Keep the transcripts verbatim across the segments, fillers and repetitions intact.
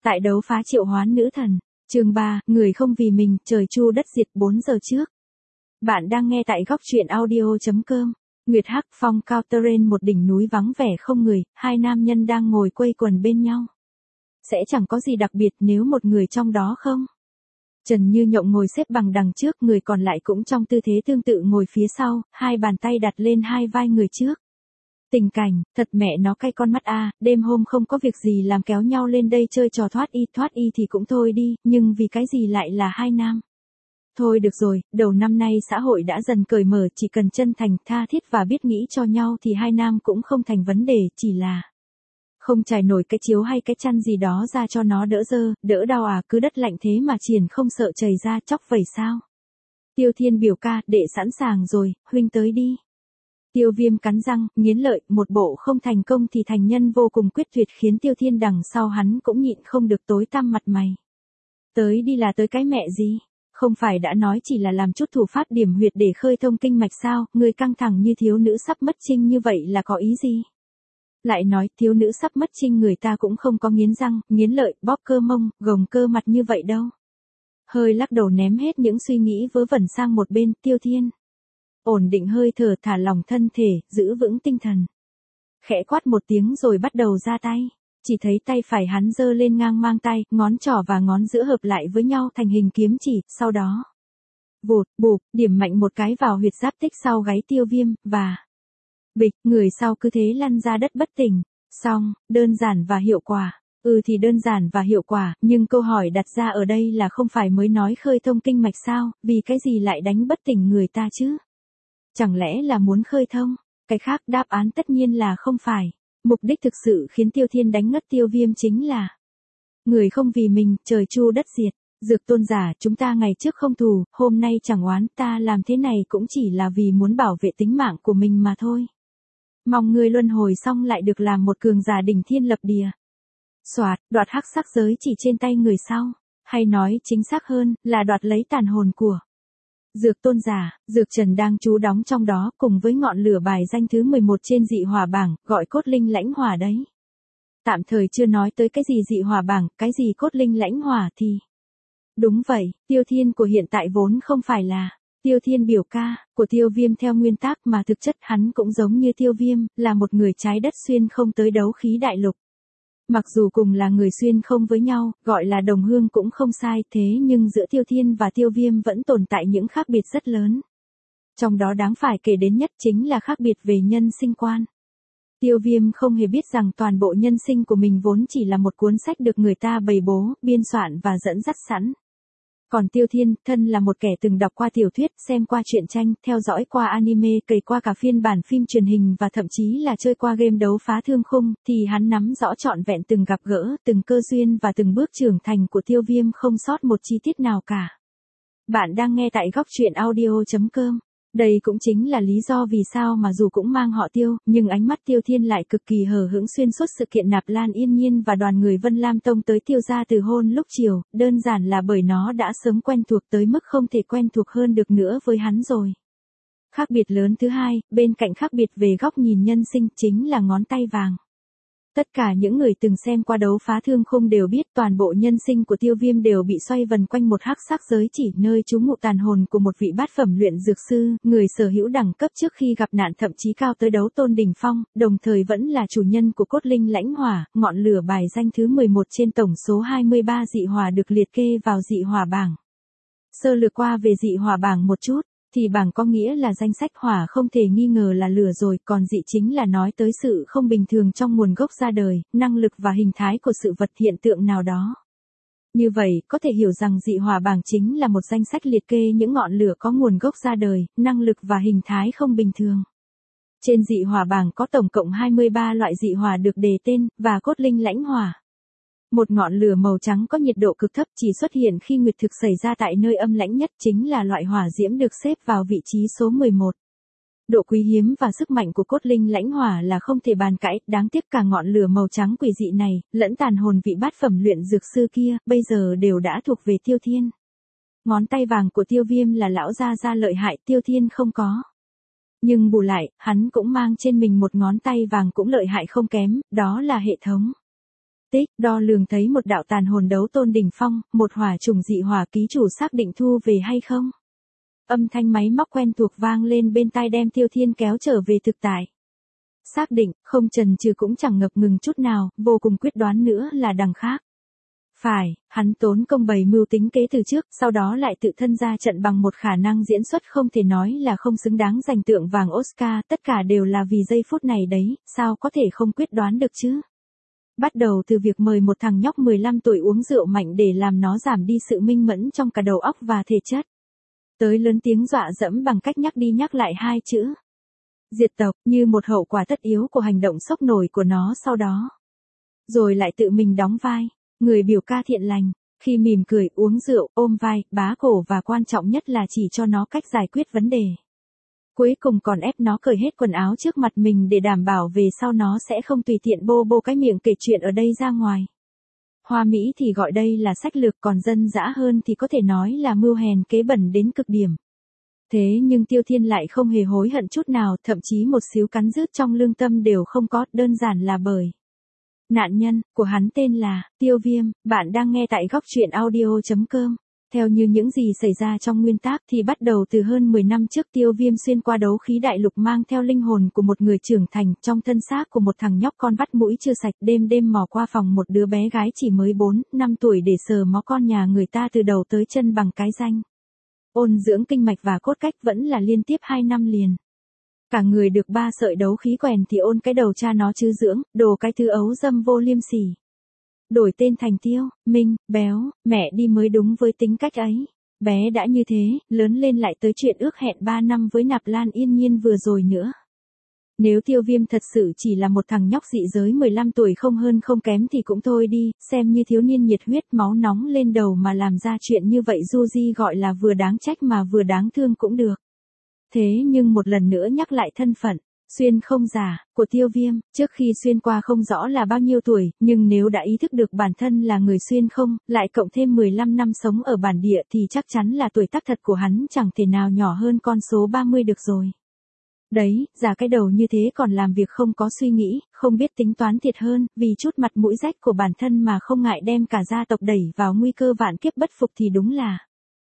Tại đấu phá triệu hoán nữ thần, chương ba, người không vì mình, trời chu đất diệt bốn giờ trước. Bạn đang nghe tại góc truyện audio chấm com. Nguyệt Hắc Phong cao terrain một đỉnh núi vắng vẻ không người, hai nam nhân đang ngồi quây quần bên nhau. Sẽ chẳng có gì đặc biệt nếu một người trong đó không. Trần Như Nhộng ngồi xếp bằng đằng trước, người còn lại cũng trong tư thế tương tự ngồi phía sau, hai bàn tay đặt lên hai vai người trước. Tình cảnh, thật mẹ nó cay con mắt a, đêm hôm không có việc gì làm kéo nhau lên đây chơi trò thoát y, thoát y thì cũng thôi đi, nhưng vì cái gì lại là hai nam? Thôi được rồi, đầu năm nay xã hội đã dần cởi mở, chỉ cần chân thành, tha thiết và biết nghĩ cho nhau thì hai nam cũng không thành vấn đề, chỉ là không trải nổi cái chiếu hay cái chăn gì đó ra cho nó đỡ dơ, đỡ đau à, cứ đất lạnh thế mà triển không sợ chảy ra chóc vẩy sao? Tiêu Thiên biểu ca, đệ sẵn sàng rồi, huynh tới đi. Tiêu Viêm cắn răng, nghiến lợi, một bộ không thành công thì thành nhân vô cùng quyết tuyệt khiến Tiêu Thiên đằng sau hắn cũng nhịn không được tối tăm mặt mày. Tới đi là tới cái mẹ gì? Không phải đã nói chỉ là làm chút thủ pháp điểm huyệt để khơi thông kinh mạch sao, người căng thẳng như thiếu nữ sắp mất trinh như vậy là có ý gì? Lại nói, thiếu nữ sắp mất trinh người ta cũng không có nghiến răng, nghiến lợi, bóp cơ mông, gồng cơ mặt như vậy đâu. Hơi lắc đầu ném hết những suy nghĩ vớ vẩn sang một bên, Tiêu Thiên ổn định hơi thở, thả lỏng thân thể, giữ vững tinh thần. Khẽ quát một tiếng rồi bắt đầu ra tay. Chỉ thấy tay phải hắn giơ lên ngang mang tay, ngón trỏ và ngón giữa hợp lại với nhau thành hình kiếm chỉ, sau đó vụt, bụp, điểm mạnh một cái vào huyệt giáp tích sau gáy Tiêu Viêm, và bịch, người sau cứ thế lăn ra đất bất tỉnh. Xong, đơn giản và hiệu quả. Ừ thì đơn giản và hiệu quả, nhưng câu hỏi đặt ra ở đây là không phải mới nói khơi thông kinh mạch sao, vì cái gì lại đánh bất tỉnh người ta chứ? Chẳng lẽ là muốn khơi thông? Cái khác đáp án tất nhiên là không phải. Mục đích thực sự khiến Tiêu Thiên đánh ngất Tiêu Viêm chính là người không vì mình, trời chu đất diệt. Dược tôn giả, chúng ta ngày trước không thù, hôm nay chẳng oán, ta làm thế này cũng chỉ là vì muốn bảo vệ tính mạng của mình mà thôi. Mong người luân hồi xong lại được làm một cường giả đỉnh thiên lập địa. Soạt, đoạt hắc sắc giới chỉ trên tay người sau, hay nói chính xác hơn là đoạt lấy tàn hồn của Dược tôn giả. Dược Trần đang trú đóng trong đó cùng với ngọn lửa bài danh thứ mười một trên dị hỏa bảng, gọi cốt linh lãnh hỏa đấy. Tạm thời chưa nói tới cái gì dị hỏa bảng, cái gì cốt linh lãnh hỏa thì đúng vậy, Tiêu Thiên của hiện tại vốn không phải là Tiêu Thiên biểu ca của Tiêu Viêm theo nguyên tắc, mà thực chất hắn cũng giống như Tiêu Viêm, là một người trái đất xuyên không tới đấu khí đại lục. Mặc dù cùng là người xuyên không với nhau, gọi là đồng hương cũng không sai, thế nhưng giữa Tiêu Thiên và Tiêu Viêm vẫn tồn tại những khác biệt rất lớn. Trong đó đáng phải kể đến nhất chính là khác biệt về nhân sinh quan. Tiêu Viêm không hề biết rằng toàn bộ nhân sinh của mình vốn chỉ là một cuốn sách được người ta bày bố, biên soạn và dẫn dắt sẵn. Còn Tiêu Thiên, thân là một kẻ từng đọc qua tiểu thuyết, xem qua truyện tranh, theo dõi qua anime, cày qua cả phiên bản phim truyền hình và thậm chí là chơi qua game đấu phá thương khung, thì hắn nắm rõ trọn vẹn từng gặp gỡ, từng cơ duyên và từng bước trưởng thành của Tiêu Viêm không sót một chi tiết nào cả. Bạn đang nghe tại góc truyện audio chấm com. Đây cũng chính là lý do vì sao mà dù cũng mang họ Tiêu, nhưng ánh mắt Tiêu Thiên lại cực kỳ hờ hững xuyên suốt sự kiện Nạp Lan Yên Nhiên và đoàn người Vân Lam Tông tới Tiêu gia từ hôn lúc chiều, đơn giản là bởi nó đã sớm quen thuộc tới mức không thể quen thuộc hơn được nữa với hắn rồi. Khác biệt lớn thứ hai, bên cạnh khác biệt về góc nhìn nhân sinh, chính là ngón tay vàng. Tất cả những người từng xem qua đấu phá thương khung đều biết toàn bộ nhân sinh của Tiêu Viêm đều bị xoay vần quanh một hắc sắc giới chỉ, nơi trú ngụ tàn hồn của một vị bát phẩm luyện dược sư, người sở hữu đẳng cấp trước khi gặp nạn thậm chí cao tới đấu tôn đỉnh phong, đồng thời vẫn là chủ nhân của cốt linh lãnh hỏa, ngọn lửa bài danh thứ mười một trên tổng số hai mươi ba dị hỏa được liệt kê vào dị hỏa bảng. Sơ lược qua về dị hỏa bảng một chút, thì bảng có nghĩa là danh sách hỏa không thể nghi ngờ là lửa rồi, còn dị chính là nói tới sự không bình thường trong nguồn gốc ra đời, năng lực và hình thái của sự vật hiện tượng nào đó. Như vậy, có thể hiểu rằng dị hỏa bảng chính là một danh sách liệt kê những ngọn lửa có nguồn gốc ra đời, năng lực và hình thái không bình thường. Trên dị hỏa bảng có tổng cộng hai mươi ba loại dị hỏa được đề tên, và cốt linh lãnh hỏa. Một ngọn lửa màu trắng có nhiệt độ cực thấp chỉ xuất hiện khi nguyệt thực xảy ra tại nơi âm lãnh nhất, chính là loại hỏa diễm được xếp vào vị trí số mười một. Độ quý hiếm và sức mạnh của cốt linh lãnh hỏa là không thể bàn cãi, đáng tiếc cả ngọn lửa màu trắng quỷ dị này, lẫn tàn hồn vị bát phẩm luyện dược sư kia, bây giờ đều đã thuộc về Tiêu Thiên. Ngón tay vàng của Tiêu Viêm là lão gia gia lợi hại, Tiêu Thiên không có. Nhưng bù lại, hắn cũng mang trên mình một ngón tay vàng cũng lợi hại không kém, đó là hệ thống Tích, đo lường thấy một đạo tàn hồn đấu tôn đỉnh phong, một hỏa trùng dị hỏa ký chủ xác định thu về hay không? Âm thanh máy móc quen thuộc vang lên bên tai đem Tiêu Thiên kéo trở về thực tại. Xác định, không chần chừ cũng chẳng ngập ngừng chút nào, vô cùng quyết đoán nữa là đằng khác. Phải, hắn tốn công bày mưu tính kế từ trước, sau đó lại tự thân ra trận bằng một khả năng diễn xuất không thể nói là không xứng đáng giành tượng vàng Oscar, tất cả đều là vì giây phút này đấy, sao có thể không quyết đoán được chứ? Bắt đầu từ việc mời một thằng nhóc mười lăm tuổi uống rượu mạnh để làm nó giảm đi sự minh mẫn trong cả đầu óc và thể chất. Tới lớn tiếng dọa dẫm bằng cách nhắc đi nhắc lại hai chữ diệt tộc như một hậu quả tất yếu của hành động sốc nổi của nó sau đó. Rồi lại tự mình đóng vai, người biểu ca thiện lành, khi mỉm cười uống rượu, ôm vai, bá cổ và quan trọng nhất là chỉ cho nó cách giải quyết vấn đề. Cuối cùng còn ép nó cởi hết quần áo trước mặt mình để đảm bảo về sau nó sẽ không tùy tiện bô bô cái miệng kể chuyện ở đây ra ngoài. Hoa Mỹ thì gọi đây là sách lược, còn dân dã hơn thì có thể nói là mưu hèn kế bẩn đến cực điểm. Thế nhưng Tiêu Thiên lại không hề hối hận chút nào, thậm chí một xíu cắn rứt trong lương tâm đều không có, đơn giản là bởi nạn nhân của hắn tên là Tiêu Viêm. Bạn đang nghe tại góc truyện audio chấm com. Theo như những gì xảy ra trong nguyên tác thì bắt đầu từ hơn mười năm trước, Tiêu Viêm xuyên qua đấu khí đại lục mang theo linh hồn của một người trưởng thành trong thân xác của một thằng nhóc con vắt mũi chưa sạch, đêm đêm mò qua phòng một đứa bé gái chỉ mới bốn, năm tuổi để sờ mó con nhà người ta từ đầu tới chân bằng cái danh ôn dưỡng kinh mạch và cốt cách, vẫn là liên tiếp hai năm liền. Cả người được ba sợi đấu khí quèn thì ôn cái đầu cha nó chứ dưỡng, đồ cái thứ ấu dâm vô liêm sỉ. Đổi tên thành Tiêu, Minh, béo, mẹ đi mới đúng với tính cách ấy. Bé đã như thế, lớn lên lại tới chuyện ước hẹn ba năm với Nạp Lan Yên Nhiên vừa rồi nữa. Nếu Tiêu Viêm thật sự chỉ là một thằng nhóc dị giới mười lăm tuổi không hơn không kém thì cũng thôi đi, xem như thiếu niên nhiệt huyết máu nóng lên đầu mà làm ra chuyện như vậy du di gọi là vừa đáng trách mà vừa đáng thương cũng được. Thế nhưng một lần nữa nhắc lại thân phận xuyên không giả của Tiêu Viêm, trước khi xuyên qua không rõ là bao nhiêu tuổi, nhưng nếu đã ý thức được bản thân là người xuyên không, lại cộng thêm mười lăm năm sống ở bản địa thì chắc chắn là tuổi tác thật của hắn chẳng thể nào nhỏ hơn con số ba mươi được rồi. Đấy, già cái đầu như thế còn làm việc không có suy nghĩ, không biết tính toán thiệt hơn, vì chút mặt mũi rách của bản thân mà không ngại đem cả gia tộc đẩy vào nguy cơ vạn kiếp bất phục thì đúng là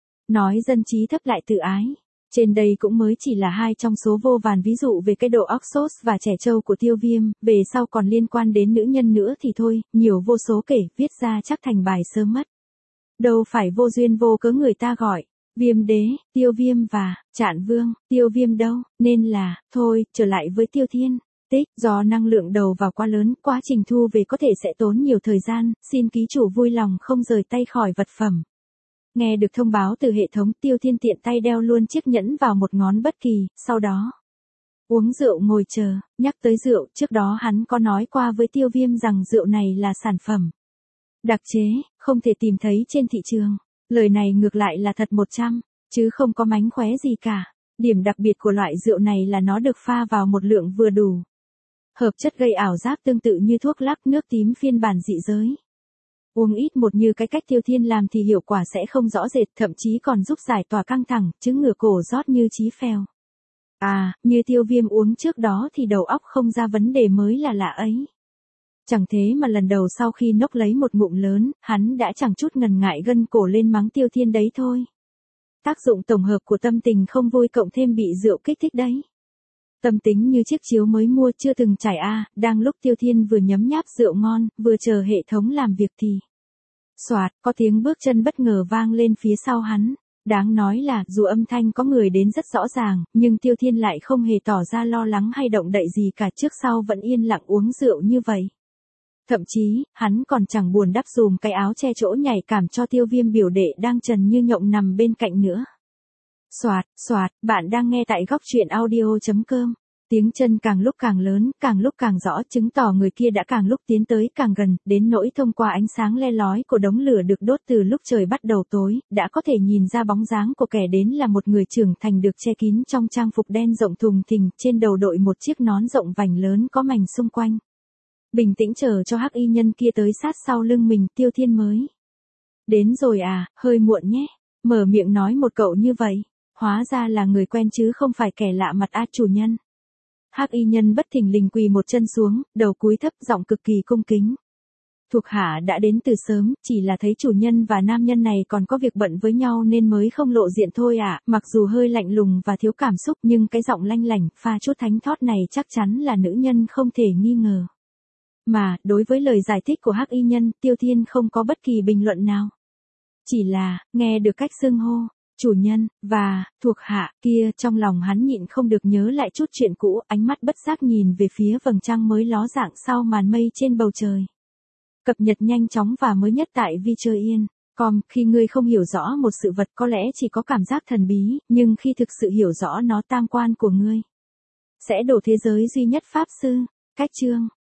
nói dân trí thấp lại tự ái. Trên đây cũng mới chỉ là hai trong số vô vàn ví dụ về cái độ óc sốt và trẻ trâu của Tiêu Viêm, về sau còn liên quan đến nữ nhân nữa thì thôi, nhiều vô số kể, viết ra chắc thành bài sớm mất. Đâu phải vô duyên vô cớ người ta gọi Viêm Đế, Tiêu Viêm và Trạn Vương, Tiêu Viêm đâu, nên là, thôi, trở lại với Tiêu Thiên. Tích, do năng lượng đầu vào quá lớn, quá trình thu về có thể sẽ tốn nhiều thời gian, xin ký chủ vui lòng không rời tay khỏi vật phẩm. Nghe được thông báo từ hệ thống, Tiêu Thiên tiện tay đeo luôn chiếc nhẫn vào một ngón bất kỳ, sau đó uống rượu ngồi chờ. Nhắc tới rượu, trước đó hắn có nói qua với Tiêu Viêm rằng rượu này là sản phẩm đặc chế, không thể tìm thấy trên thị trường. Lời này ngược lại là thật một trăm, chứ không có mánh khóe gì cả. Điểm đặc biệt của loại rượu này là nó được pha vào một lượng vừa đủ. Hợp chất gây ảo giác tương tự như thuốc lắc nước tím phiên bản dị giới. Uống ít một như cái cách Tiêu Thiên làm thì hiệu quả sẽ không rõ rệt, thậm chí còn giúp giải tỏa căng thẳng, chứ ngửa cổ rót như chí phèo. À, như Tiêu Viêm uống trước đó thì đầu óc không ra vấn đề mới là lạ ấy. Chẳng thế mà lần đầu sau khi nốc lấy một ngụm lớn, hắn đã chẳng chút ngần ngại gân cổ lên mắng Tiêu Thiên đấy thôi. Tác dụng tổng hợp của tâm tình không vui cộng thêm bị rượu kích thích đấy. Tâm tính như chiếc chiếu mới mua chưa từng trải a, à, đang lúc Tiêu Thiên vừa nhấm nháp rượu ngon, vừa chờ hệ thống làm việc thì xoạt, có tiếng bước chân bất ngờ vang lên phía sau hắn. Đáng nói là, dù âm thanh có người đến rất rõ ràng, nhưng Tiêu Thiên lại không hề tỏ ra lo lắng hay động đậy gì cả, trước sau vẫn yên lặng uống rượu như vậy. Thậm chí, hắn còn chẳng buồn đắp dùm cái áo che chỗ nhạy cảm cho Tiêu Viêm biểu đệ đang trần như nhộng nằm bên cạnh nữa. Xoạt, xoạt, bạn đang nghe tại góc truyện audio chấm com. Tiếng chân càng lúc càng lớn, càng lúc càng rõ, chứng tỏ người kia đã càng lúc tiến tới càng gần, đến nỗi thông qua ánh sáng le lói của đống lửa được đốt từ lúc trời bắt đầu tối, đã có thể nhìn ra bóng dáng của kẻ đến là một người trưởng thành được che kín trong trang phục đen rộng thùng thình, trên đầu đội một chiếc nón rộng vành lớn có mảnh xung quanh. Bình tĩnh chờ cho hắc y nhân kia tới sát sau lưng mình, Tiêu Thiên mới đến rồi à, hơi muộn nhé. Mở miệng nói một cậu như vậy, hóa ra là người quen chứ không phải kẻ lạ mặt a chủ nhân. Hắc y nhân bất thình lình quỳ một chân xuống, đầu cúi thấp, giọng cực kỳ cung kính. thuộc hạ đã đến từ sớm, chỉ là thấy chủ nhân và nam nhân này còn có việc bận với nhau nên mới không lộ diện thôi ạ. Mặc dù hơi lạnh lùng và thiếu cảm xúc nhưng cái giọng lanh lảnh, pha chút thánh thót này chắc chắn là nữ nhân không thể nghi ngờ. Mà, đối với lời giải thích của Hắc Y Nhân, Tiêu Thiên không có bất kỳ bình luận nào. Chỉ là, nghe được cách xưng hô, chủ nhân, và, thuộc hạ, kia, trong lòng hắn nhịn không được nhớ lại chút chuyện cũ, ánh mắt bất giác nhìn về phía vầng trăng mới ló dạng sau màn mây trên bầu trời. Cập nhật nhanh chóng và mới nhất tại vi chơi yên chấm com, khi ngươi không hiểu rõ một sự vật có lẽ chỉ có cảm giác thần bí, nhưng khi thực sự hiểu rõ nó tam quan của ngươi sẽ đổ thế giới duy nhất pháp sư. Cách chương